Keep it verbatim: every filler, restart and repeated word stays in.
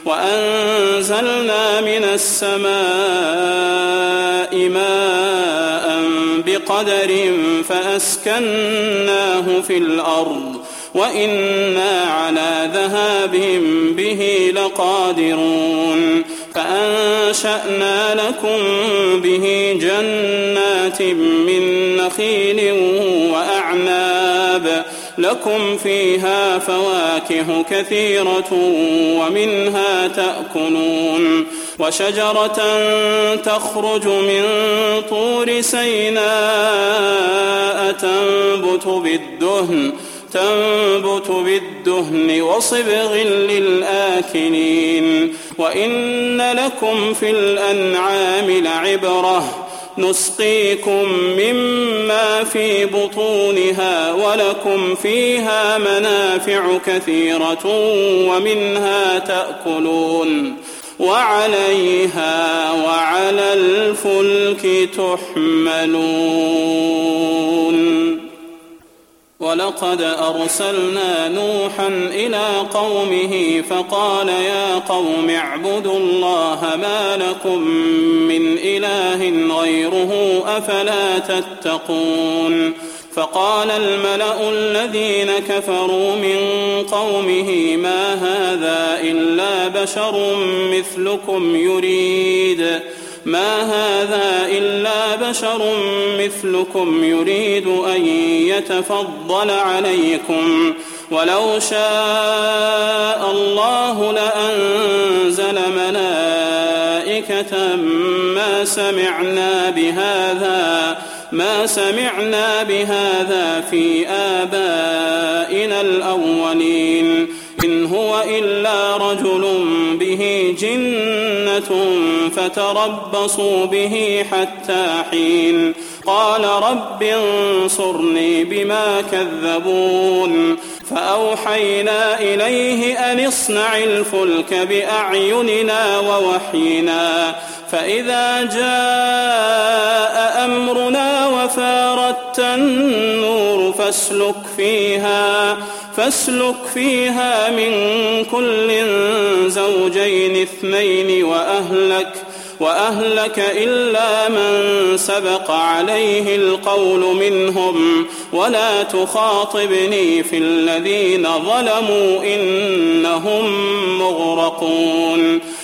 وأنزلنا من السماء ماء بقدر فأسكناه في الأرض وإنا على ذهاب به لقادرون فأنشأنا لكم به جنات من نخيل وأعناب لكم فيها فواكه كثيرة ومنها تأكلون وشجرة تخرج من طور سيناء تنبت بالدهن تنبت بالدهن وصبغ للآكلين وإن لكم في الأنعام لعبرة نسقيكم مما في بطونها ولكم فيها منافع كثيرة ومنها تأكلون وعليها وعلى الفلك تحملون. ولقد أرسلنا نوحا إلى قومه فقال يا قوم اعبدوا الله ما لكم من إله غيره أفلا تتقون. فقال الملأ الذين كفروا من قومه ما هذا إلا بشر مثلكم يريد ما هذا إلا بشر مثلكم يريد أن يتفضل عليكم ولو شاء الله لأنزل ملائكة ما سمعنا بهذا ما سمعنا بهذا في آبائنا الأولين إن هو إلا رجل به جنة فتربصوا به حتى حين. قال رب انصرني بما كذبون فأوحينا إليه أن اصنع الفلك بأعيننا ووحينا فإذا جاء أمرنا وفارت النور فاسلك فيها فاسلك فيها من كل زوجين اثنين وأهلك وأهلك إلا من سبق عليه القول منهم ولا تخاطبني في الذين ظلموا إنهم مغرقون.